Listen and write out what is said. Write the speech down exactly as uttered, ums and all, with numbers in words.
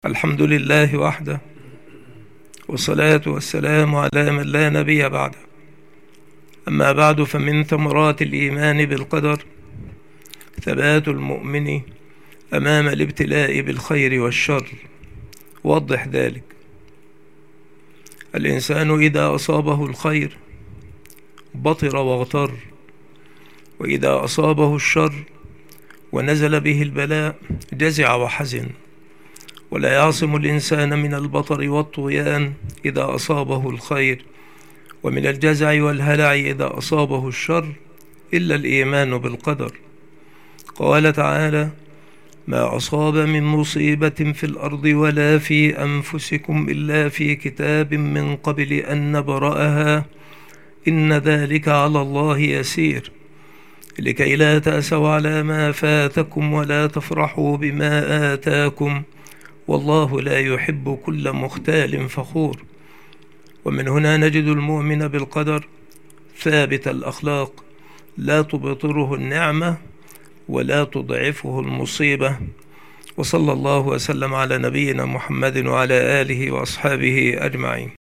الحمد لله وحده، والصلاة والسلام على من لا نبي بعده. أما بعد، فمن ثمرات الإيمان بالقدر ثبات المؤمن أمام الابتلاء بالخير والشر. وضح ذلك. الإنسان إذا أصابه الخير بطر واغتر، وإذا أصابه الشر ونزل به البلاء جزع وحزن. ولا يعصم الإنسان من البطر والطغيان إذا أصابه الخير، ومن الجزع والهلع إذا أصابه الشر، إلا الإيمان بالقدر. قال تعالى: ما أصاب من مصيبة في الأرض ولا في أنفسكم إلا في كتاب من قبل أن نبرأها إن ذلك على الله يسير، لكي لا تأسوا على ما فاتكم ولا تفرحوا بما آتاكم، والله لا يحب كل مختال فخور. ومن هنا نجد المؤمن بالقدر ثابت الأخلاق، لا تبطره النعمة ولا تضعفه المصيبة. وصلى الله وسلم على نبينا محمد وعلى آله وأصحابه أجمعين.